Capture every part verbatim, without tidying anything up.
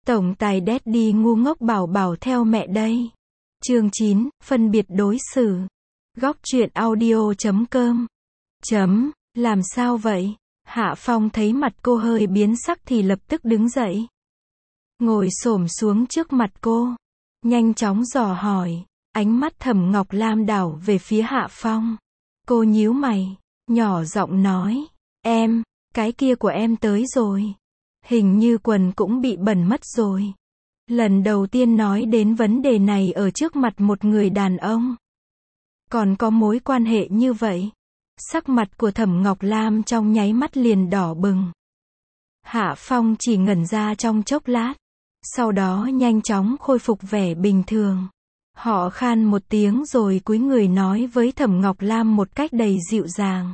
Tổng tài Daddy ngu ngốc bảo bảo theo mẹ đây. Chương chín, phân biệt đối xử. Góc truyện audio chấm com. Chấm, làm sao vậy? Hạ Phong thấy mặt cô hơi biến sắc thì lập tức đứng dậy. Ngồi xổm xuống trước mặt cô. Nhanh chóng dò hỏi. Ánh mắt Thẩm Ngọc Lam đảo về phía Hạ Phong. Cô nhíu mày, nhỏ giọng nói. Em, cái kia của em tới rồi. Hình như quần cũng bị bẩn mất rồi. Lần đầu tiên nói đến vấn đề này ở trước mặt một người đàn ông. Còn có mối quan hệ như vậy. Sắc mặt của Thẩm Ngọc Lam trong nháy mắt liền đỏ bừng. Hạ Phong chỉ ngẩn ra trong chốc lát. Sau đó nhanh chóng khôi phục vẻ bình thường. Họ khan một tiếng rồi cúi người nói với Thẩm Ngọc Lam một cách đầy dịu dàng.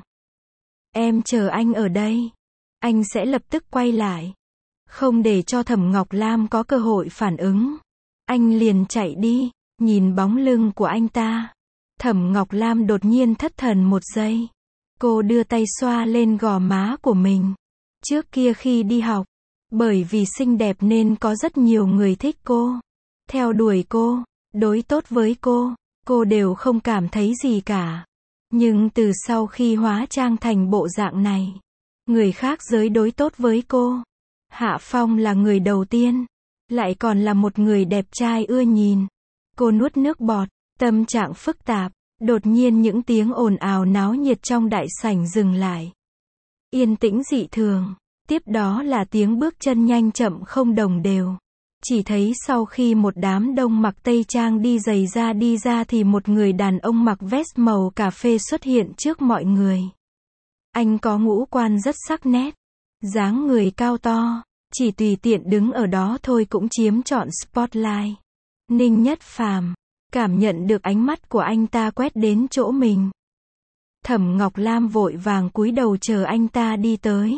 Em chờ anh ở đây. Anh sẽ lập tức quay lại. Không để cho Thẩm Ngọc Lam có cơ hội phản ứng. Anh liền chạy đi, nhìn bóng lưng của anh ta. Thẩm Ngọc Lam đột nhiên thất thần một giây. Cô đưa tay xoa lên gò má của mình. Trước kia khi đi học, bởi vì xinh đẹp nên có rất nhiều người thích cô. Theo đuổi cô, đối tốt với cô, cô đều không cảm thấy gì cả. Nhưng từ sau khi hóa trang thành bộ dạng này, người khác giới đối tốt với cô. Hạ Phong là người đầu tiên, lại còn là một người đẹp trai ưa nhìn. Cô nuốt nước bọt, tâm trạng phức tạp. Đột nhiên những tiếng ồn ào náo nhiệt trong đại sảnh dừng lại. Yên tĩnh dị thường. Tiếp đó là tiếng bước chân nhanh chậm không đồng đều. Chỉ thấy sau khi một đám đông mặc tây trang đi giày da đi ra thì một người đàn ông mặc vest màu cà phê xuất hiện trước mọi người. Anh có ngũ quan rất sắc nét. Dáng người cao to. Chỉ tùy tiện đứng ở đó thôi cũng chiếm trọn spotlight. Ninh Nhất Phàm cảm nhận được ánh mắt của anh ta quét đến chỗ mình. Thẩm Ngọc Lam vội vàng cúi đầu chờ anh ta đi tới.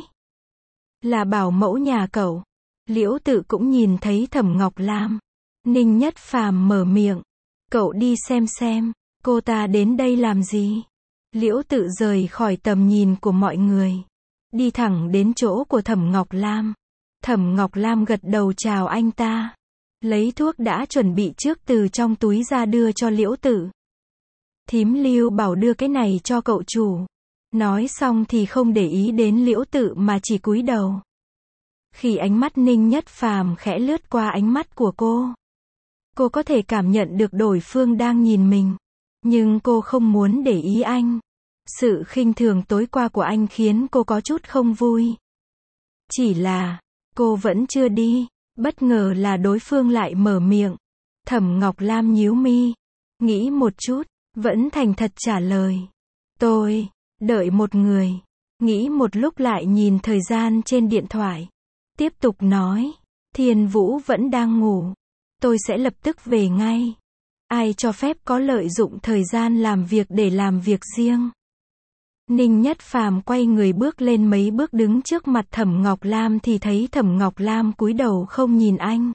Là bảo mẫu nhà cậu. Liễu Tự cũng nhìn thấy Thẩm Ngọc Lam. Ninh Nhất Phàm mở miệng. Cậu đi xem xem, cô ta đến đây làm gì? Liễu Tự rời khỏi tầm nhìn của mọi người. Đi thẳng đến chỗ của Thẩm Ngọc Lam. Thẩm Ngọc Lam gật đầu chào anh ta. Lấy thuốc đã chuẩn bị trước từ trong túi ra đưa cho Liễu Tự. Thím Lưu bảo đưa cái này cho cậu chủ. Nói xong thì không để ý đến Liễu Tự mà chỉ cúi đầu. Khi ánh mắt Ninh Nhất Phàm khẽ lướt qua ánh mắt của cô. Cô có thể cảm nhận được đối phương đang nhìn mình. Nhưng cô không muốn để ý anh. Sự khinh thường tối qua của anh khiến cô có chút không vui. Chỉ là, cô vẫn chưa đi. Bất ngờ là đối phương lại mở miệng. Thẩm Ngọc Lam nhíu mi. Nghĩ một chút, vẫn thành thật trả lời. Tôi, đợi một người. Nghĩ một lúc lại nhìn thời gian trên điện thoại. Tiếp tục nói. Thiên Vũ vẫn đang ngủ. Tôi sẽ lập tức về ngay. Ai cho phép có lợi dụng thời gian làm việc để làm việc riêng. Ninh Nhất Phàm quay người bước lên mấy bước đứng trước mặt Thẩm Ngọc Lam thì thấy Thẩm Ngọc Lam cúi đầu không nhìn anh.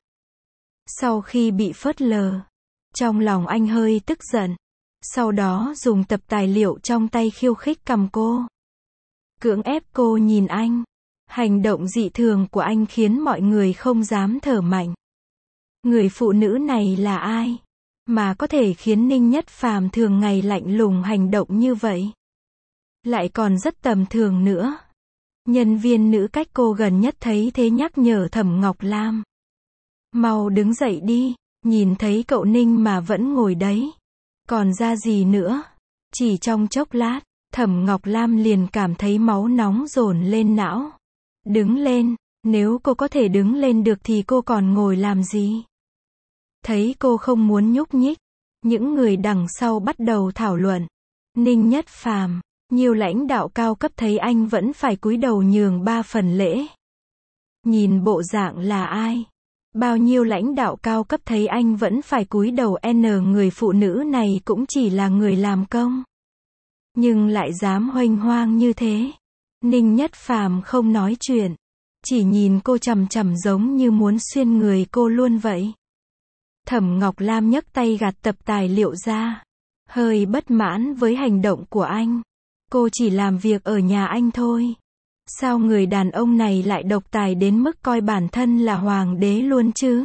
Sau khi bị phớt lờ, trong lòng anh hơi tức giận. Sau đó dùng tập tài liệu trong tay khiêu khích cầm cô. Cưỡng ép cô nhìn anh. Hành động dị thường của anh khiến mọi người không dám thở mạnh. Người phụ nữ này là ai? Mà có thể khiến Ninh Nhất Phàm thường ngày lạnh lùng hành động như vậy? Lại còn rất tầm thường nữa. Nhân viên nữ cách cô gần nhất thấy thế nhắc nhở Thẩm Ngọc Lam. Mau đứng dậy đi, nhìn thấy cậu Ninh mà vẫn ngồi đấy. Còn ra gì nữa? Chỉ trong chốc lát, Thẩm Ngọc Lam liền cảm thấy máu nóng dồn lên não. Đứng lên, nếu cô có thể đứng lên được thì cô còn ngồi làm gì? Thấy cô không muốn nhúc nhích, những người đằng sau bắt đầu thảo luận. Ninh Nhất Phàm, nhiều lãnh đạo cao cấp thấy anh vẫn phải cúi đầu nhường ba phần lễ. Nhìn bộ dạng là ai? Bao nhiêu lãnh đạo cao cấp thấy anh vẫn phải cúi đầu n người phụ nữ này cũng chỉ là người làm công. Nhưng lại dám huênh hoang như thế. Ninh Nhất Phàm không nói chuyện. Chỉ nhìn cô chằm chằm giống như muốn xuyên người cô luôn vậy. Thẩm Ngọc Lam nhấc tay gạt tập tài liệu ra. Hơi bất mãn với hành động của anh. Cô chỉ làm việc ở nhà anh thôi. Sao người đàn ông này lại độc tài đến mức coi bản thân là hoàng đế luôn chứ?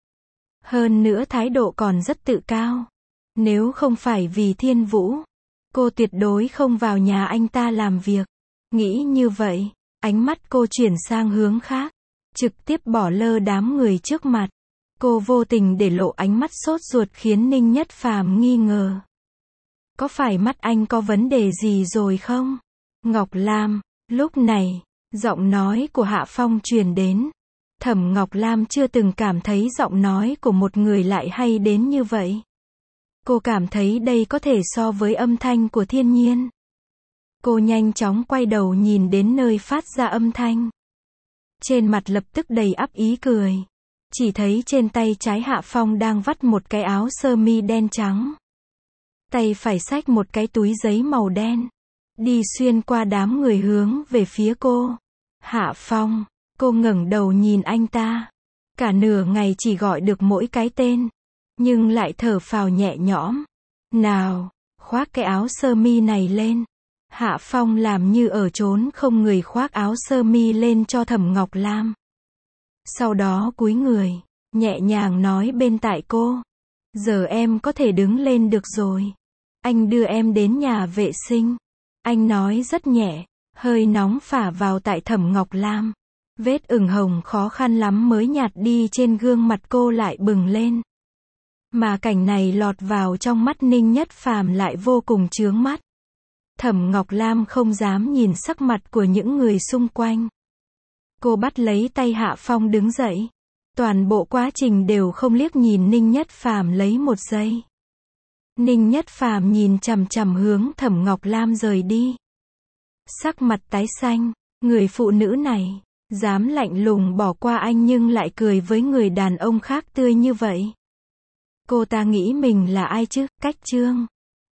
Hơn nữa thái độ còn rất tự cao. Nếu không phải vì Thiên Vũ, cô tuyệt đối không vào nhà anh ta làm việc. Nghĩ như vậy, ánh mắt cô chuyển sang hướng khác, trực tiếp bỏ lơ đám người trước mặt. Cô vô tình để lộ ánh mắt sốt ruột khiến Ninh Nhất Phàm nghi ngờ. Có phải mắt anh có vấn đề gì rồi không? Ngọc Lam, lúc này, giọng nói của Hạ Phong truyền đến. Thẩm Ngọc Lam chưa từng cảm thấy giọng nói của một người lại hay đến như vậy. Cô cảm thấy đây có thể so với âm thanh của thiên nhiên. Cô nhanh chóng quay đầu nhìn đến nơi phát ra âm thanh. Trên mặt lập tức đầy ắp ý cười. Chỉ thấy trên tay trái Hạ Phong đang vắt một cái áo sơ mi đen trắng. Tay phải xách một cái túi giấy màu đen. Đi xuyên qua đám người hướng về phía cô. Hạ Phong, cô ngẩng đầu nhìn anh ta. Cả nửa ngày chỉ gọi được mỗi cái tên. Nhưng lại thở phào nhẹ nhõm. Nào, khoác cái áo sơ mi này lên. Hạ Phong làm như ở trốn không người khoác áo sơ mi lên cho Thẩm Ngọc Lam. Sau đó cúi người, nhẹ nhàng nói bên tai cô. Giờ em có thể đứng lên được rồi. Anh đưa em đến nhà vệ sinh. Anh nói rất nhẹ, hơi nóng phả vào tại Thẩm Ngọc Lam. Vết ửng hồng khó khăn lắm mới nhạt đi trên gương mặt cô lại bừng lên. Mà cảnh này lọt vào trong mắt Ninh Nhất Phàm lại vô cùng chướng mắt. Thẩm Ngọc Lam không dám nhìn sắc mặt của những người xung quanh. Cô bắt lấy tay Hạ Phong đứng dậy. Toàn bộ quá trình đều không liếc nhìn Ninh Nhất Phàm lấy một giây. Ninh Nhất Phàm nhìn chằm chằm hướng Thẩm Ngọc Lam rời đi. Sắc mặt tái xanh, người phụ nữ này, dám lạnh lùng bỏ qua anh nhưng lại cười với người đàn ông khác tươi như vậy. Cô ta nghĩ mình là ai chứ? Cách Trương.